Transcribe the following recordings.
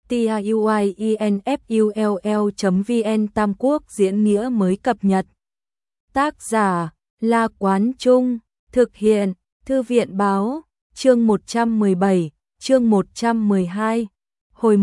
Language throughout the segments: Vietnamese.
tiuinfull.vn Tam Quốc diễn nghĩa mới cập nhật. Tác giả La Quán Trung, thực hiện Thư viện Báo, chương 117, chương 112, hồi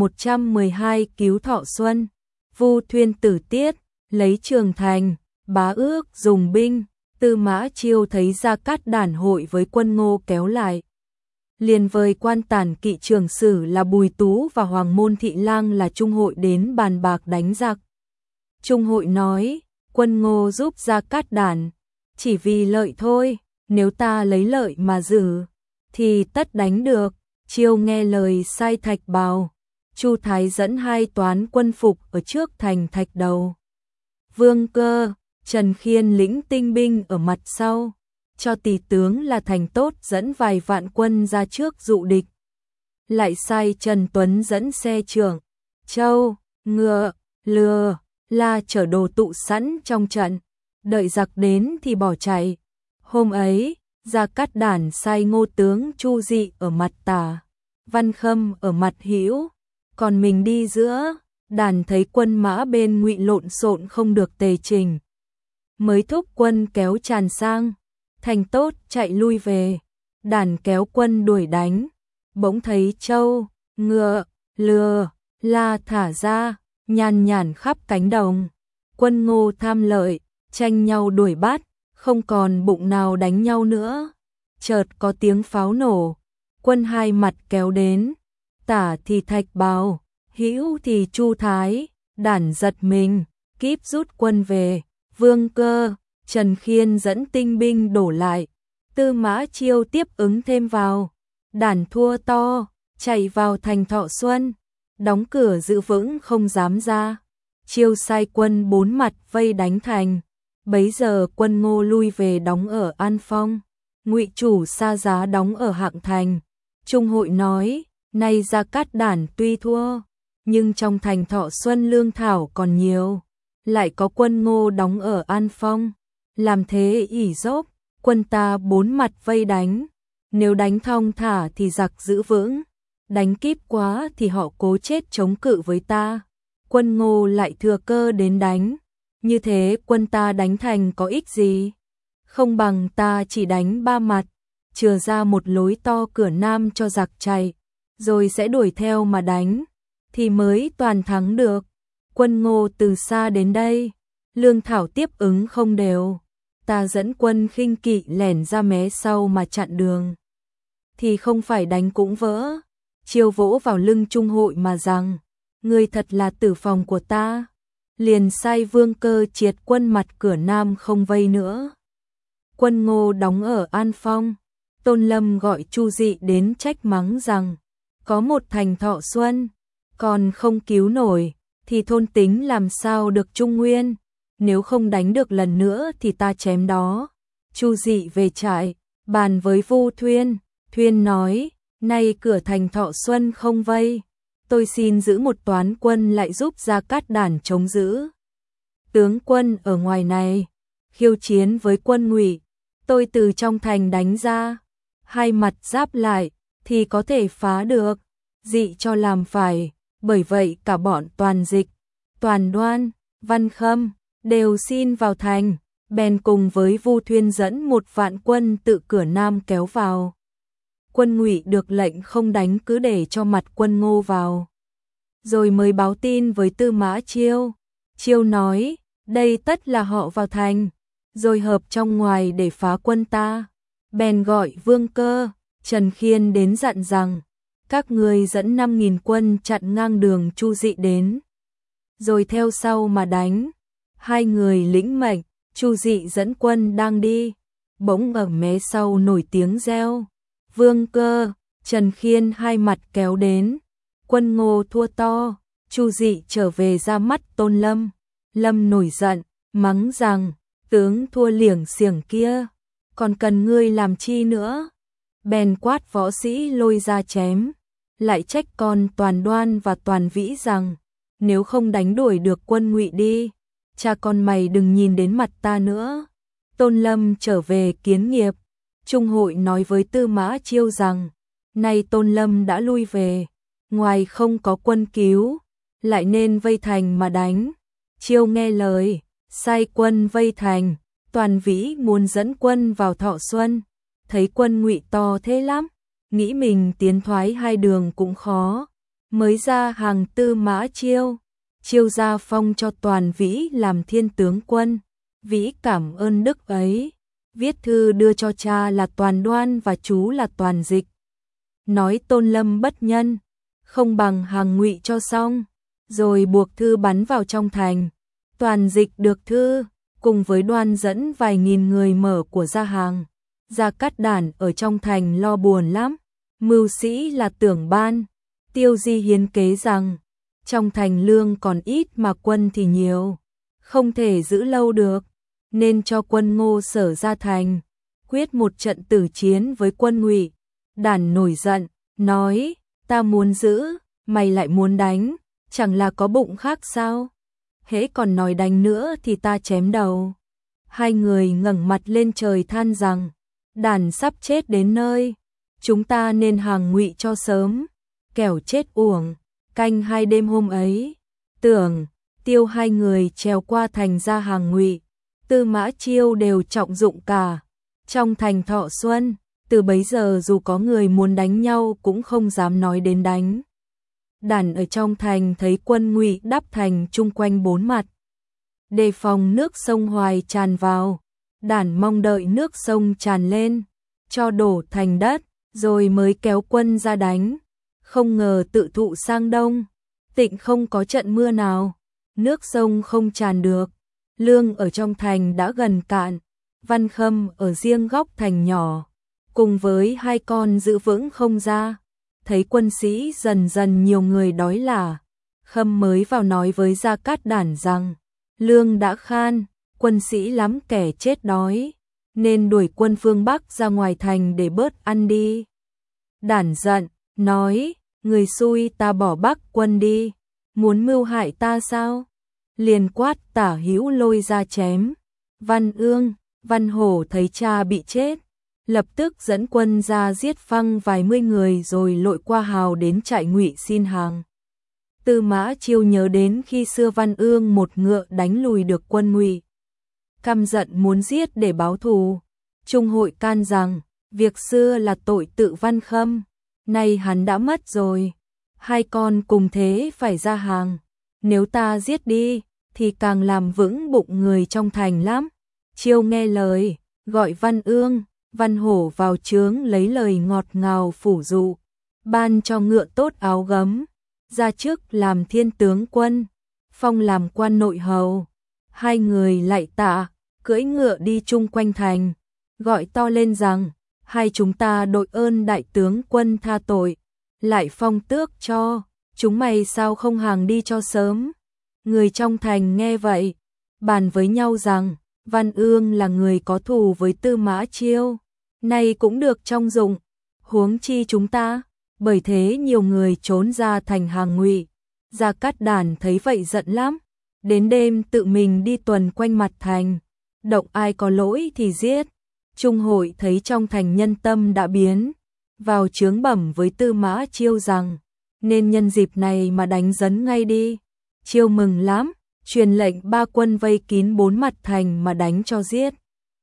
112 cứu Thọ Xuân. Vu Thuyên tử tiết, lấy Trường Thành, Bá Ước dùng binh. Tư Mã Chiêu thấy Gia Cát Đản hội với quân Ngô kéo lại, liền vời quan tản kỵ trưởng sử là Bùi Tú và Hoàng Môn thị lang là Trung Hội đến bàn bạc đánh giặc. Trung Hội nói, quân Ngô giúp Gia Cát Đản chỉ vì lợi thôi, nếu ta lấy lợi mà giữ thì tất đánh được. Chiêu nghe lời sai Thạch Bào, Chu Thái dẫn 2 toán quân phục ở trước thành Thạch Đầu. Vương Cơ, Trần Khiên lĩnh tinh binh ở mặt sau, cho tỷ tướng là Thành Tốt dẫn vài vạn quân ra trước dụ địch. Lại sai Trần Tuấn dẫn xe trưởng, trâu, ngựa, lừa, la chở đồ tụ sẵn trong trận, đợi giặc đến thì bỏ chạy. Hôm ấy, Gia Cát Đản sai Ngô tướng Chu Dị ở mặt tả, Văn Khâm ở mặt hữu, còn mình đi giữa. Đản thấy quân mã bên Ngụy lộn xộn không được tề chỉnh, mới thúc quân kéo tràn sang. Thành Tốt chạy lui về, Đản kéo quân đuổi đánh, bỗng thấy trâu, ngựa, lừa, la thả ra, nhàn nhản khắp cánh đồng. Quân Ngô tham lợi, tranh nhau đuổi bắt, không còn bụng nào đánh nhau nữa. Chợt có tiếng pháo nổ, quân hai mặt kéo đến, tả thì Thạch Bào, hữu thì Chu Thái. Đản giật mình, kíp rút quân về. Vương Cơ, Trần Khiên dẫn tinh binh đổ lại, Tư Mã Chiêu tiếp ứng thêm vào. Đản thua to, chạy vào thành Thọ Xuân, đóng cửa giữ vững không dám ra. Chiêu sai quân 4 mặt vây đánh thành. Bấy giờ quân Ngô lui về đóng ở An Phong, Ngụy chủ Sa Giá đóng ở Hạng Thành. Trung Hội nói, nay Gia Cát Đản tuy thua, nhưng trong thành Thọ Xuân lương thảo còn nhiều, lại có quân Ngô đóng ở An Phong, làm thế ỷ dốc, quân ta 4 mặt vây đánh, nếu đánh thong thả thì giặc giữ vững, đánh kíp quá thì họ cố chết chống cự với ta, quân Ngô lại thừa cơ đến đánh, như thế quân ta đánh thành có ích gì? Không bằng ta chỉ đánh 3 mặt, chừa ra một lối to cửa nam cho giặc chạy, rồi sẽ đuổi theo mà đánh, thì mới toàn thắng được. Quân Ngô từ xa đến đây, lương thảo tiếp ứng không đều, ta dẫn quân khinh kỵ lẻn ra mé sau mà chặn đường, thì không phải đánh cũng vỡ. Chiêu vỗ vào lưng Trung Hội mà rằng, ngươi thật là tử phòng của ta. Liền sai Vương Cơ triệt quân mặt cửa nam không vây nữa. Quân Ngô đóng ở An Phong, Tôn Lâm gọi Chu Dị đến trách mắng rằng, có một thành Thọ Xuân, còn không cứu nổi, thì thôn tính làm sao được Trung Nguyên, nếu không đánh được lần nữa thì ta chém đó. Chu Dị về trại, bàn với Vu Thuyên, Thuyên nói, nay cửa thành Thọ Xuân không vây, tôi xin giữ một toán quân lại giúp Gia Cát Đản chống giữ. Tướng quân ở ngoài này, khiêu chiến với quân Ngụy, tôi từ trong thành đánh ra, hai mặt giáp lại, thì có thể phá được. Dị cho làm phải, bởi vậy cả bọn Toàn Dịch, Toàn Đoan, Văn Khâm, đều xin vào thành, bèn cùng với Vu Thuyên dẫn 1 vạn quân tự cửa nam kéo vào. Quân Ngụy được lệnh không đánh cứ để cho mặt quân Ngô vào, rồi mới báo tin với Tư Mã Chiêu. Chiêu nói, đây tất là họ vào thành, rồi hợp trong ngoài để phá quân ta. Bèn gọi Vương Cơ, Trần Khiên đến dặn rằng, các ngươi dẫn 5.000 quân chặn ngang đường Chu Dị đến, rồi theo sau mà đánh. 2 người lĩnh mệnh, Chu Dị dẫn quân đang đi, bỗng ở mé sau nổi tiếng reo. Vương Cơ, Trần Khiên 2 mặt kéo đến, quân Ngô thua to. Chu Dị trở về ra mắt Tôn Lâm. Lâm nổi giận, mắng rằng, tướng thua liểng xiểng kia, còn cần ngươi làm chi nữa? Bèn quát võ sĩ lôi ra chém, lại trách con Toàn Đoan và Toàn Vĩ rằng, nếu không đánh đuổi được quân Ngụy đi, cha con mày đừng nhìn đến mặt ta nữa. Tôn Lâm trở về kiến nghiệp. Trung Hội nói với Tư Mã Chiêu rằng, nay Tôn Lâm đã lui về, ngoài không có quân cứu, lại nên vây thành mà đánh. Chiêu nghe lời, sai quân vây thành. Toàn Vĩ muốn dẫn quân vào Thọ Xuân, thấy quân Ngụy to thế lắm, nghĩ mình tiến thoái hai đường cũng khó, mới ra hàng Tư Mã Chiêu. Chiêu ra phong cho Toàn Vĩ làm thiên tướng quân. Vĩ cảm ơn đức ấy, viết thư đưa cho cha là Toàn Đoan và chú là Toàn Dịch, nói Tôn Lâm bất nhân, không bằng hàng Ngụy cho xong, rồi buộc thư bắn vào trong thành. Toàn Dịch được thư, cùng với Đoan dẫn vài nghìn người mở của ra hàng. Gia Cát Đản ở trong thành lo buồn lắm, mưu sĩ là Tưởng Ban, Tiêu Di hiến kế rằng, trong thành lương còn ít mà quân thì nhiều, không thể giữ lâu được, nên cho quân Ngô Sở ra thành, quyết một trận tử chiến với quân Ngụy. Đản nổi giận, nói, ta muốn giữ, mày lại muốn đánh, chẳng là có bụng khác sao? Hễ còn nói đánh nữa thì ta chém đầu. Hai người ngẩng mặt lên trời than rằng, Đản sắp chết đến nơi, chúng ta nên hàng Ngụy cho sớm, kẻo chết uổng. Canh hai đêm hôm ấy, Tưởng, Tiêu hai người trèo qua thành ra hàng Ngụy, Tư Mã Chiêu đều trọng dụng cả. Trong thành Thọ Xuân, từ bấy giờ dù có người muốn đánh nhau cũng không dám nói đến đánh. Đản ở trong thành thấy quân Ngụy đắp thành chung quanh bốn mặt, đề phòng nước sông Hoài tràn vào. Đản mong đợi nước sông tràn lên, cho đổ thành đất, rồi mới kéo quân ra đánh. Không ngờ tự thụ sang đông, tịnh không có trận mưa nào, nước sông không tràn được, lương ở trong thành đã gần cạn. Văn Khâm ở riêng góc thành nhỏ, cùng với hai con giữ vững không ra. Thấy quân sĩ dần dần nhiều người đói là, Khâm mới vào nói với Gia Cát Đản rằng, lương đã khan, quân sĩ lắm kẻ chết đói, nên đuổi quân phương Bắc ra ngoài thành để bớt ăn đi. Đản giận, nói, người xui ta bỏ Bắc quân đi, muốn mưu hại ta sao? Liền quát Tả Hữu lôi ra chém. Văn Ương, Văn Hổ thấy cha bị chết, lập tức dẫn quân ra giết phăng vài mươi người rồi lội qua hào đến trại Ngụy xin hàng. Tư Mã Chiêu nhớ đến khi xưa Văn Ương một ngựa đánh lùi được quân Ngụy, căm giận muốn giết để báo thù. Trung hội can rằng, việc xưa là tội tự Văn Khâm, nay hắn đã mất rồi, hai con cùng thế phải ra hàng, nếu ta giết đi thì càng làm vững bụng người trong thành lắm. Chiêu nghe lời, gọi Văn Ương, Văn Hổ vào trướng lấy lời ngọt ngào phủ dụ, ban cho ngựa tốt áo gấm, ra trước làm thiên tướng quân, phong làm quan nội hầu. Hai người lạy tạ, cưỡi ngựa đi chung quanh thành, gọi to lên rằng, hai chúng ta đội ơn đại tướng quân tha tội, lại phong tước cho, chúng mày sao không hàng đi cho sớm. Người trong thành nghe vậy, bàn với nhau rằng, Văn Ương là người có thù với Tư Mã Chiêu, nay cũng được trong dụng, huống chi chúng ta. Bởi thế nhiều người trốn ra thành hàng Ngụy. Gia Cát Đản thấy vậy giận lắm, đến đêm tự mình đi tuần quanh mặt thành, động ai có lỗi thì giết. Trung hội thấy trong thành nhân tâm đã biến, vào chướng bẩm với Tư Mã Chiêu rằng, nên nhân dịp này mà đánh dấn ngay đi. Chiêu mừng lắm, truyền lệnh ba quân vây kín bốn mặt thành mà đánh cho giết.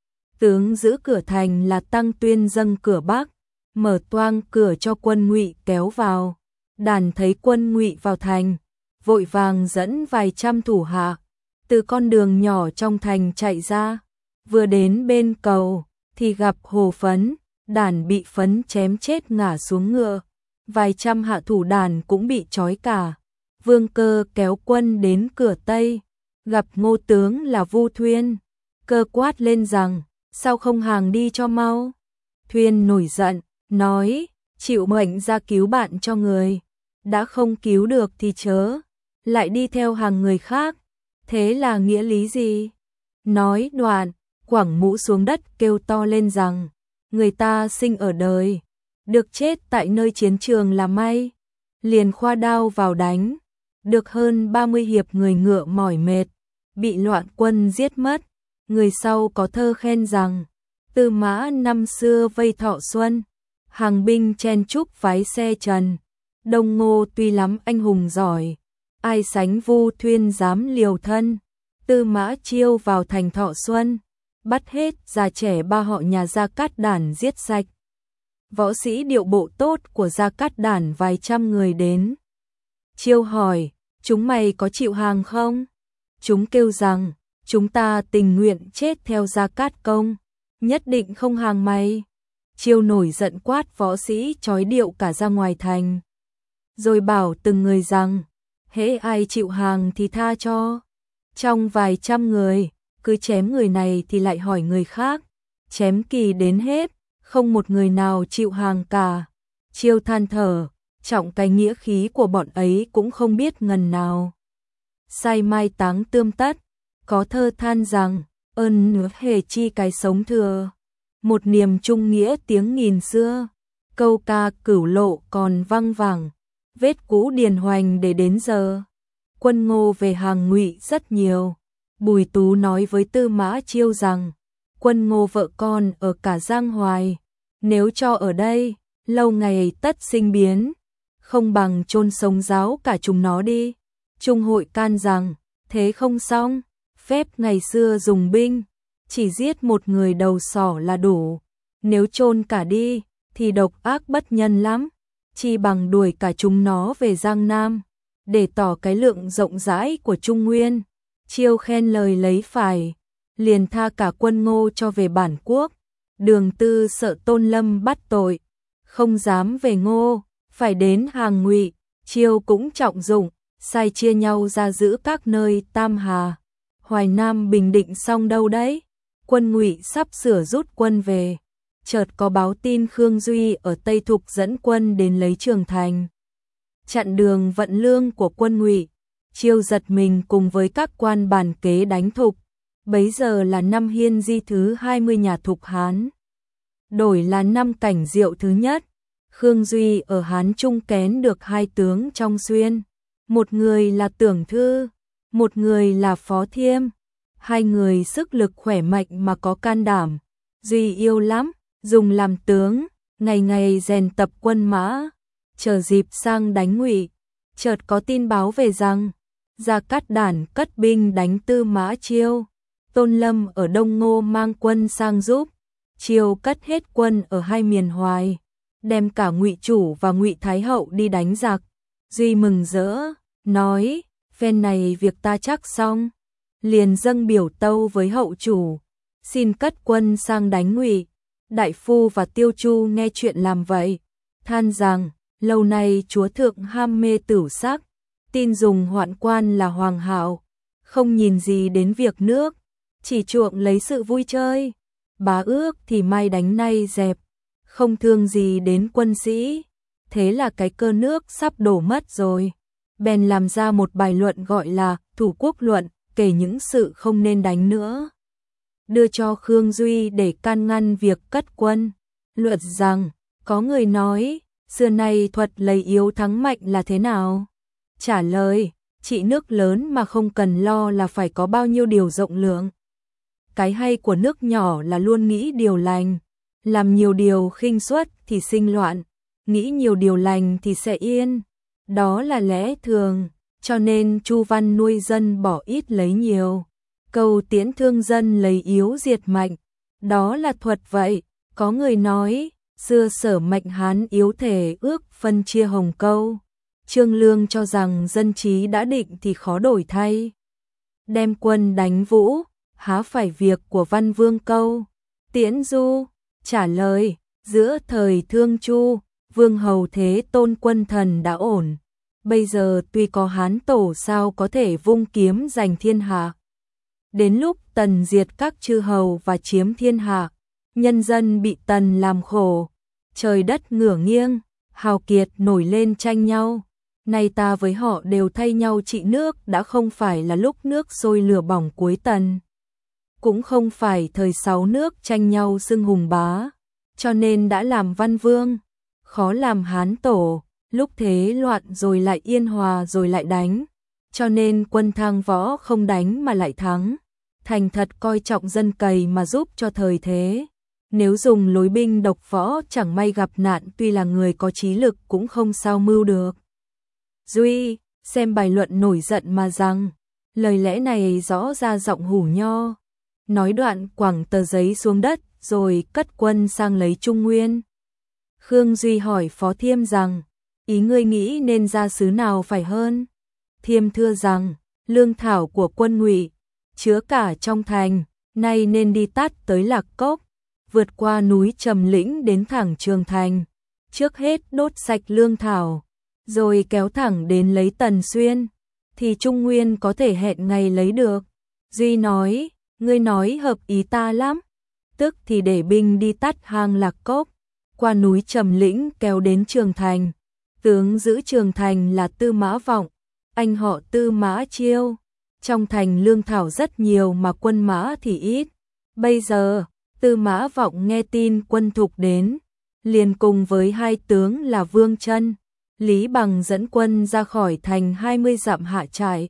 Tướng giữ cửa thành là Tăng Tuyên dâng cửa Bắc, mở toang cửa cho quân Ngụy kéo vào. Đản thấy quân Ngụy vào thành, vội vàng dẫn vài trăm thủ hạ từ con đường nhỏ trong thành chạy ra, vừa đến bên cầu thì gặp Hồ Phấn. Đản bị Phấn chém chết ngã xuống ngựa, vài trăm hạ thủ Đản cũng bị trói cả. Vương Cơ kéo quân đến cửa Tây, gặp Ngô tướng là Vu Thuyên. Cơ quát lên rằng, sao không hàng đi cho mau? Thuyên nổi giận, nói, chịu mệnh ra cứu bạn cho người, đã không cứu được thì chớ, lại đi theo hàng người khác, thế là nghĩa lý gì? Nói đoạn, quẳng mũ xuống đất kêu to lên rằng, người ta sinh ở đời, được chết tại nơi chiến trường là may. Liền khoa đao vào đánh, được hơn 30 hiệp người ngựa mỏi mệt, bị loạn quân giết mất. Người sau có thơ khen rằng, Tư Mã năm xưa vây Thọ Xuân, hàng binh chen chúc vái xe trần, Đông Ngô tuy lắm anh hùng giỏi, ai sánh Vu Thuyên dám liều thân. Tư Mã Chiêu vào thành Thọ Xuân, bắt hết già trẻ ba họ nhà Gia Cát Đản giết sạch. Võ sĩ điệu bộ tốt của Gia Cát Đản vài trăm người đến. Chiêu hỏi, chúng mày có chịu hàng không? Chúng kêu rằng, chúng ta tình nguyện chết theo Gia Cát Công, nhất định không hàng mày. Chiêu nổi giận quát võ sĩ trói điệu cả ra ngoài thành. Rồi bảo từng người rằng, hễ ai chịu hàng thì tha cho. Trong vài trăm người, cứ chém người này thì lại hỏi người khác, chém kỳ đến hết, không một người nào chịu hàng cả. Chiêu than thở, trọng cái nghĩa khí của bọn ấy cũng không biết ngần nào. Sai mai táng tươm tất, có thơ than rằng, ơn nước hề chi cái sống thừa. Một niềm trung nghĩa tiếng nghìn xưa, câu ca cửu lộ còn văng vẳng, vết cũ điền hoành để đến giờ. Quân Ngô về hàng Ngụy rất nhiều. Bùi Tú nói với Tư Mã Chiêu rằng, Quân Ngô vợ con ở cả Giang Hoài, nếu cho ở đây, lâu ngày tất sinh biến, không bằng chôn sống giáo cả chúng nó đi. Trung hội can rằng, thế không xong, phép ngày xưa dùng binh, chỉ giết một người đầu sỏ là đủ, nếu chôn cả đi, thì độc ác bất nhân lắm, chi bằng đuổi cả chúng nó về Giang Nam, để tỏ cái lượng rộng rãi của Trung Nguyên. Chiêu khen lời lấy phải, liền tha cả Quân Ngô cho về bản quốc. Đường Tư sợ Tôn Lâm bắt tội, không dám về Ngô, phải đến hàng Ngụy. Chiêu cũng trọng dụng, sai chia nhau ra giữ các nơi Tam Hà, Hoài Nam, Bình Định xong đâu đấy. Quân Ngụy sắp sửa rút quân về, chợt có báo tin Khương Duy ở Tây Thục dẫn quân đến lấy Trường Thành, chặn đường vận lương của quân Ngụy. Chiêu giật mình cùng với các quan bàn kế đánh Thục. Bấy giờ là năm Hiên Di thứ 20 nhà Thục Hán, đổi là năm Cảnh Diệu thứ nhất. Khương Duy ở Hán Trung kén được hai tướng trong xuyên, một người là Tưởng Thư, một người là Phó Thiêm. Hai người sức lực khỏe mạnh mà có can đảm, Duy yêu lắm, dùng làm tướng, ngày ngày rèn tập quân mã, chờ dịp sang đánh Ngụy. Chợt có tin báo về rằng, Gia Cát Đản cất binh đánh Tư Mã Chiêu. Tôn Lâm ở Đông Ngô mang quân sang giúp. Chiêu cất hết quân ở hai miền Hoài, đem cả Ngụy chủ và Ngụy Thái hậu đi đánh giặc. Duy mừng rỡ, nói, phen này việc ta chắc xong, liền dâng biểu tâu với hậu chủ, xin cất quân sang đánh Ngụy. Đại phu và Tiêu Chu nghe chuyện làm vậy, than rằng, lâu nay chúa thượng ham mê tửu sắc, tin dùng hoạn quan là hoàng hậu, không nhìn gì đến việc nước, chỉ chuộng lấy sự vui chơi. Bá ước thì mai đánh nay dẹp, không thương gì đến quân sĩ. Thế là cái cơ nước sắp đổ mất rồi. Bèn làm ra một bài luận gọi là Thủ Quốc Luận, kể những sự không nên đánh nữa, đưa cho Khương Duy để can ngăn việc cất quân. Luận rằng, có người nói, xưa nay thuật lấy yếu thắng mạnh là thế nào? Trả lời, trị nước lớn mà không cần lo là phải có bao nhiêu điều rộng lượng. Cái hay của nước nhỏ là luôn nghĩ điều lành, làm nhiều điều khinh suất thì sinh loạn, nghĩ nhiều điều lành thì sẽ yên. Đó là lẽ thường, cho nên Chu Văn nuôi dân bỏ ít lấy nhiều, cầu tiễn thương dân lấy yếu diệt mạnh. Đó là thuật vậy. Có người nói, xưa Sở Mạnh Hán yếu thể ước phân chia Hồng Câu. Trương Lương cho rằng dân trí đã định thì khó đổi thay. Đem quân đánh Vũ, há phải việc của Văn Vương Câu. Tiễn Du trả lời, giữa thời Thương Chu, Vương Hầu Thế Tôn quân thần đã ổn. Bây giờ tuy có Hán Tổ sao có thể vung kiếm giành thiên hạ. Đến lúc Tần diệt các chư hầu và chiếm thiên hạ, nhân dân bị Tần làm khổ, trời đất ngửa nghiêng, hào kiệt nổi lên tranh nhau. Nay ta với họ đều thay nhau trị nước, đã không phải là lúc nước sôi lửa bỏng cuối Tần, cũng không phải thời 6 nước tranh nhau xưng hùng bá, cho nên đã làm Văn Vương, khó làm Hán Tổ. Lúc thế loạn rồi lại yên hòa rồi lại đánh, cho nên quân thang võ không đánh mà lại thắng, thành thật coi trọng dân cày mà giúp cho thời thế. Nếu dùng lối binh độc võ chẳng may gặp nạn tuy là người có trí lực cũng không sao mưu được. Duy, xem bài luận nổi giận mà rằng, lời lẽ này rõ ra giọng hủ nho. Nói đoạn quẳng tờ giấy xuống đất rồi cất quân sang lấy Trung Nguyên. Khương Duy hỏi Phó Thiêm rằng, ý ngươi nghĩ nên ra xứ nào phải hơn? Thiêm thưa rằng, lương thảo của quân Ngụy chứa cả trong thành, nay nên đi tắt tới Lạc Cốc, vượt qua núi Trầm Lĩnh đến thẳng Trường Thành, trước hết đốt sạch lương thảo, rồi kéo thẳng đến lấy Tần Xuyên, thì Trung Nguyên có thể hẹn ngày lấy được. Duy nói, ngươi nói hợp ý ta lắm, tức thì để binh đi tắt hang Lạc Cốc, qua núi Trầm Lĩnh kéo đến Trường Thành. Tướng giữ Trường Thành là Tư Mã Vọng, anh họ Tư Mã Chiêu. Trong thành lương thảo rất nhiều mà quân mã thì ít. Bây giờ, Tư Mã Vọng nghe tin quân Thục đến, liền cùng với hai tướng là Vương Chân, Lý Bằng dẫn quân ra khỏi thành 20 dặm hạ trại.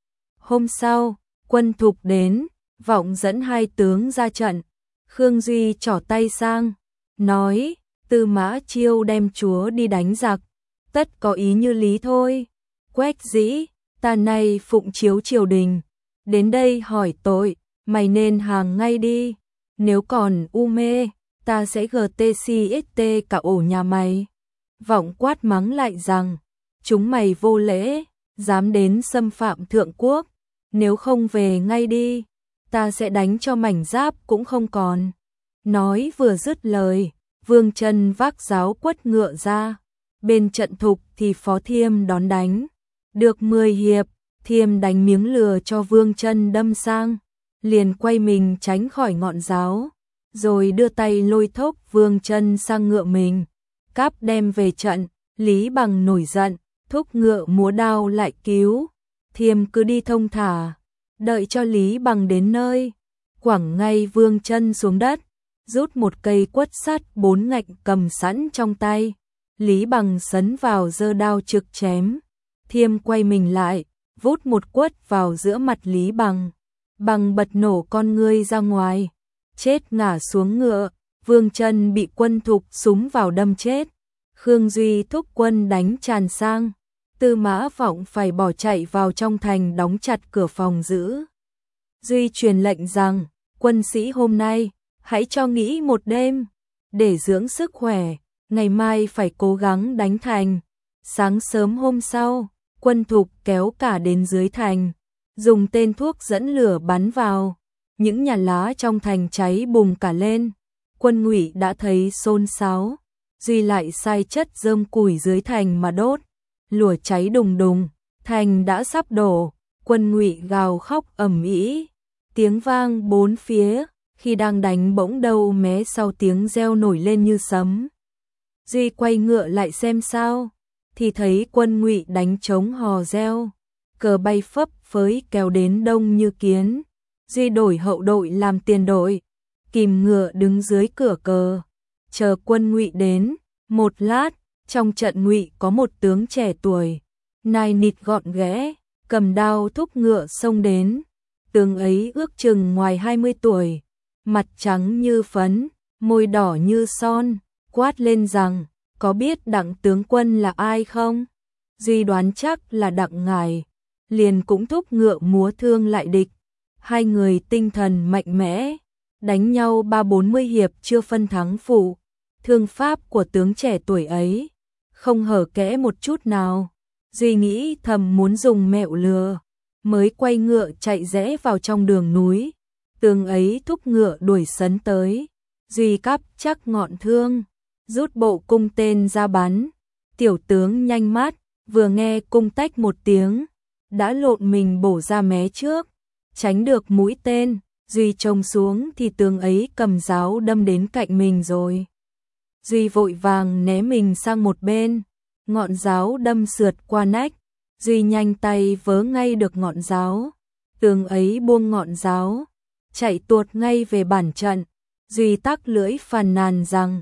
Hôm sau, quân Thục đến, Vọng dẫn hai tướng ra trận. Khương Duy trỏ tay sang, nói, Tư Mã Chiêu đem chúa đi đánh giặc, tất có ý như lý thôi. Quách Dĩ, ta nay phụng chiếu triều đình, đến đây hỏi tội, mày nên hàng ngay đi, nếu còn u mê, ta sẽ GTCST cả ổ nhà mày. Vọng quát mắng lại rằng, chúng mày vô lễ, dám đến xâm phạm thượng quốc, nếu không về ngay đi, ta sẽ đánh cho mảnh giáp cũng không còn. Nói vừa dứt lời, Vương Chân vác giáo quất ngựa ra, bên trận Thục thì Phó Thiêm đón đánh. Được 10 hiệp, Thiêm đánh miếng lừa cho Vương Chân đâm sang, liền quay mình tránh khỏi ngọn giáo, rồi đưa tay lôi thốc Vương Chân sang ngựa mình, cáp đem về trận. Lý Bằng nổi giận, thúc ngựa múa đao lại cứu. Thiêm cứ đi thông thả, đợi cho Lý Bằng đến nơi, quẳng ngay Vương Chân xuống đất, rút một cây quất sắt 4 ngạch cầm sẵn trong tay. Lý Bằng sấn vào giơ đao trực chém. Thiêm quay mình lại, vút một quất vào giữa mặt Lý Bằng. Bằng bật nổ con ngươi ra ngoài, chết ngã xuống ngựa. Vương Chân bị quân Thục súng vào đâm chết. Khương Duy thúc quân đánh tràn sang. Tư Mã Vọng phải bỏ chạy vào trong thành đóng chặt cửa phòng giữ. Duy truyền lệnh rằng, quân sĩ hôm nay, hãy cho nghỉ một đêm, để dưỡng sức khỏe, ngày mai phải cố gắng đánh thành. Sáng sớm hôm sau, quân Thục kéo cả đến dưới thành, dùng tên thuốc dẫn lửa bắn vào. Những nhà lá trong thành cháy bùng cả lên. Quân Ngụy đã thấy xôn xáo, Duy lại sai chất rơm củi dưới thành mà đốt. Lửa cháy đùng đùng, thành đã sắp đổ. Quân Ngụy gào khóc ầm ĩ, tiếng vang bốn phía. Khi đang đánh bỗng đâu mé sau tiếng reo nổi lên như sấm. Duy quay ngựa lại xem sao, thì thấy quân Ngụy đánh trống hò reo, cờ bay phấp phới kéo đến đông như kiến. Duy đổi hậu đội làm tiền đội, kìm ngựa đứng dưới cửa cờ, chờ quân Ngụy đến. Một lát, trong trận Ngụy có một tướng trẻ tuổi, nai nịt gọn ghẽ, cầm đao thúc ngựa xông đến. Tướng ấy ước chừng ngoài 20 tuổi, mặt trắng như phấn, môi đỏ như son, quát lên rằng, có biết Đặng tướng quân là ai không? Duy đoán chắc là Đặng ngài, liền cũng thúc ngựa múa thương lại địch. Hai người tinh thần mạnh mẽ, đánh nhau 30-40 hiệp chưa phân thắng phụ. Thương pháp của tướng trẻ tuổi ấy không hở kẽ một chút nào. Duy nghĩ thầm muốn dùng mẹo lừa, mới quay ngựa chạy rẽ vào trong đường núi. Tướng ấy thúc ngựa đuổi sấn tới, Duy cắp chắc ngọn thương, rút bộ cung tên ra bắn. Tiểu tướng nhanh mắt, vừa nghe cung tách một tiếng, đã lộn mình bổ ra mé trước, tránh được mũi tên. Duy trông xuống thì tướng ấy cầm giáo đâm đến cạnh mình rồi. Duy vội vàng né mình sang một bên, ngọn giáo đâm sượt qua nách. Duy nhanh tay vớ ngay được ngọn giáo, tướng ấy buông ngọn giáo, chạy tuột ngay về bản trận. Duy tắc lưỡi phàn nàn rằng,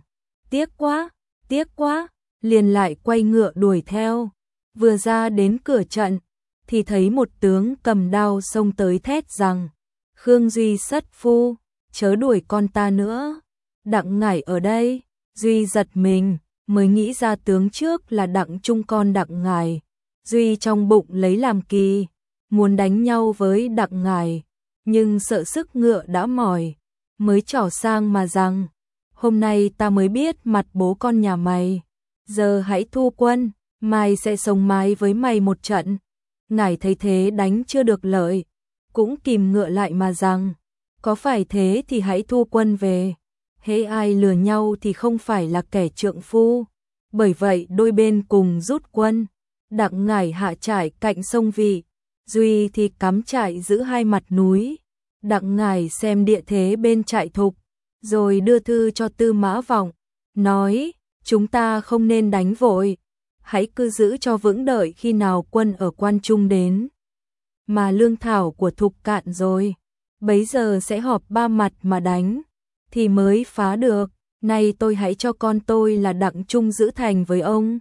tiếc quá, liền lại quay ngựa đuổi theo. Vừa ra đến cửa trận, thì thấy một tướng cầm đao xông tới thét rằng, Khương Duy sất phu, chớ đuổi con ta nữa. Đặng Ngải ở đây, Duy giật mình, mới nghĩ ra tướng trước là Đặng Trung con Đặng Ngải. Duy trong bụng lấy làm kỳ, muốn đánh nhau với Đặng Ngải, nhưng sợ sức ngựa đã mỏi, mới trỏ sang mà rằng, hôm nay ta mới biết mặt bố con nhà mày, giờ hãy thu quân, mai sẽ sống mái với mày một trận. Ngải thấy thế đánh chưa được lợi, cũng kìm ngựa lại mà rằng, có phải thế thì hãy thu quân về, hễ ai lừa nhau thì không phải là kẻ trượng phu. Bởi vậy đôi bên cùng rút quân, Đặng Ngải hạ trại cạnh sông Vị, Duy thì cắm trại giữ hai mặt núi. Đặng Ngải xem địa thế bên trại Thục, rồi đưa thư cho Tư Mã Vọng, nói, chúng ta không nên đánh vội, hãy cứ giữ cho vững, đợi khi nào quân ở Quan Trung đến, mà lương thảo của Thục cạn rồi, bấy giờ sẽ họp ba mặt mà đánh, thì mới phá được. Nay tôi hãy cho con tôi là Đặng Trung giữ thành với ông,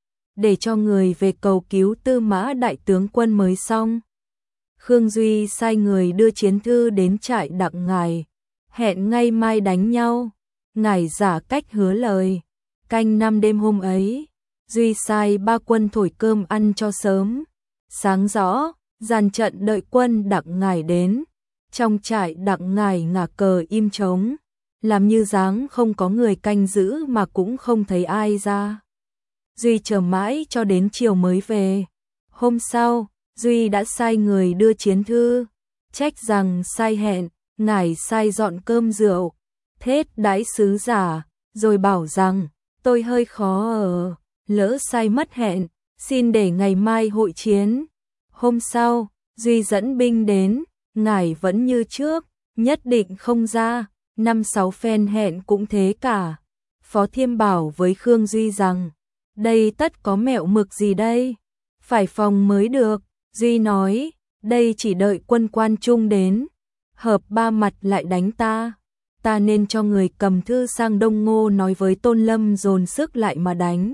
để cho người về cầu cứu Tư Mã đại tướng quân mới xong. Khương Duy sai người đưa chiến thư đến trại Đặng Ngải, hẹn ngay mai đánh nhau. Ngải giả cách hứa lời. Canh 5 đêm hôm ấy, Duy sai ba quân thổi cơm ăn cho sớm. Sáng rõ, dàn trận đợi quân Đặng Ngải đến. Trong trại Đặng Ngải ngả cờ im trống, làm như dáng không có người canh giữ mà cũng không thấy ai ra. Duy chờ mãi cho đến chiều mới về. Hôm sau, Duy đã sai người đưa chiến thư, trách rằng sai hẹn, Ngải sai dọn cơm rượu, thết đãi sứ giả, rồi bảo rằng, tôi hơi khó ở, lỡ sai mất hẹn, xin để ngày mai hội chiến. Hôm sau, Duy dẫn binh đến, Ngải vẫn như trước, nhất định không ra, 5-6 phen hẹn cũng thế cả. Phó Thiêm bảo với Khương Duy rằng, đây tất có mẹo mực gì đây, phải phòng mới được. Duy nói, đây chỉ đợi quân Quan Trung đến, hợp ba mặt lại đánh ta nên cho người cầm thư sang Đông Ngô nói với Tôn Lâm dồn sức lại mà đánh.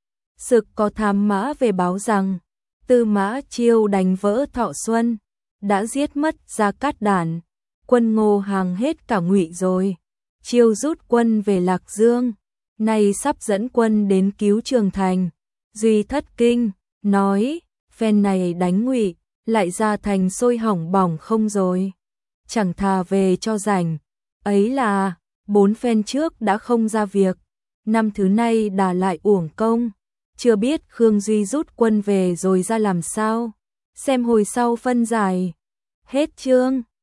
Sực có thám mã về báo rằng, Tư Mã Chiêu đánh vỡ Thọ Xuân, đã giết mất Gia Cát Đản, quân Ngô hàng hết cả Ngụy rồi. Chiêu rút quân về Lạc Dương, nay sắp dẫn quân đến cứu Trường Thành. Duy thất kinh, nói, phen này đánh Ngụy, lại ra thành sôi hỏng bỏng không rồi. Chẳng thà về cho rảnh, ấy là 4 phen trước đã không ra việc, năm thứ nay đà lại uổng công. Chưa biết Khương Duy rút quân về rồi ra làm sao, xem hồi sau phân giải. Hết chương.